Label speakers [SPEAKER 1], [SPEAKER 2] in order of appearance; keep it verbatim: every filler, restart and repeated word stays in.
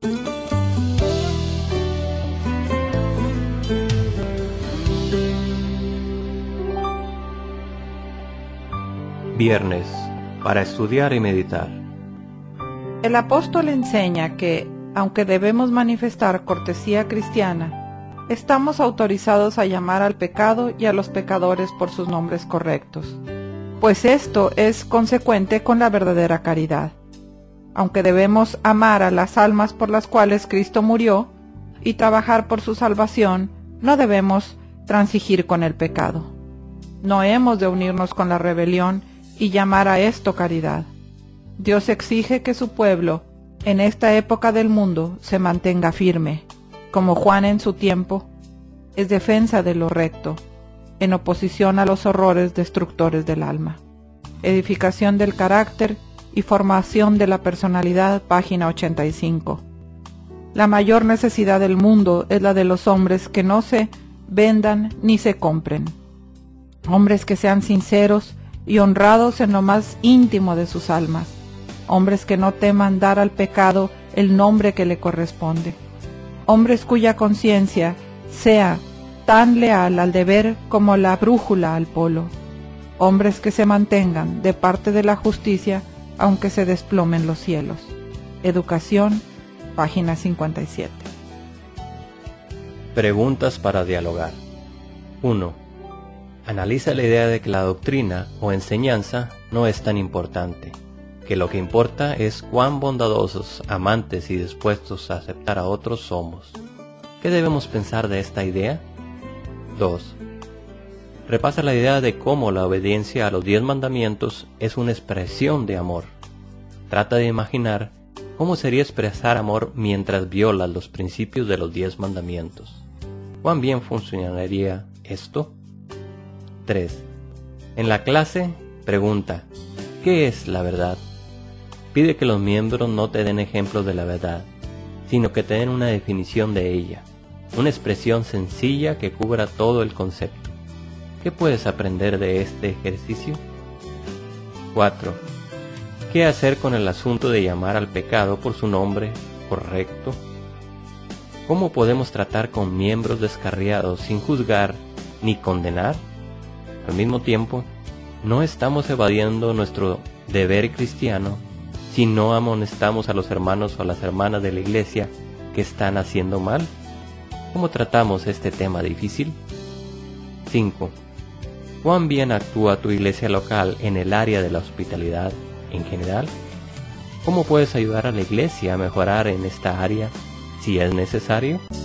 [SPEAKER 1] Viernes, para estudiar y meditar.
[SPEAKER 2] El apóstol enseña que, aunque debemos manifestar cortesía cristiana, estamos autorizados a llamar al pecado y a los pecadores por sus nombres correctos, pues esto es consecuente con la verdadera caridad. Aunque debemos amar a las almas por las cuales Cristo murió y trabajar por su salvación, no debemos transigir con el pecado. No hemos de unirnos con la rebelión y llamar a esto caridad. Dios exige que su pueblo, en esta época del mundo, se mantenga firme, como Juan en su tiempo, es defensa de lo recto, en oposición a los horrores destructores del alma. Edificación del carácter y formación de la personalidad, página ochenta y cinco. La mayor necesidad del mundo es la de los hombres que no se vendan ni se compren. Hombres que sean sinceros y honrados en lo más íntimo de sus almas. Hombres que no teman dar al pecado el nombre que le corresponde. Hombres cuya conciencia sea tan leal al deber como la brújula al polo. Hombres que se mantengan de parte de la justicia aunque se desplomen los cielos. Educación, página cincuenta y siete.
[SPEAKER 1] Preguntas para dialogar. uno. Analiza la idea de que la doctrina o enseñanza no es tan importante, que lo que importa es cuán bondadosos, amantes y dispuestos a aceptar a otros somos. ¿Qué debemos pensar de esta idea? dos. Repasa la idea de cómo la obediencia a los diez mandamientos es una expresión de amor. Trata de imaginar cómo sería expresar amor mientras violas los principios de los diez mandamientos. ¿Cuán bien funcionaría esto? tres. En la clase, pregunta, ¿qué es la verdad? Pide que los miembros no te den ejemplos de la verdad, sino que te den una definición de ella, una expresión sencilla que cubra todo el concepto. ¿Qué puedes aprender de este ejercicio? cuatro. ¿Qué hacer con el asunto de llamar al pecado por su nombre correcto? ¿Cómo podemos tratar con miembros descarriados sin juzgar ni condenar? Al mismo tiempo, no estamos evadiendo nuestro deber cristiano si no amonestamos a los hermanos o a las hermanas de la iglesia que están haciendo mal. ¿Cómo tratamos este tema difícil? cinco. ¿Cuán bien actúa tu iglesia local en el área de la hospitalidad en general? ¿Cómo puedes ayudar a la iglesia a mejorar en esta área si es necesario?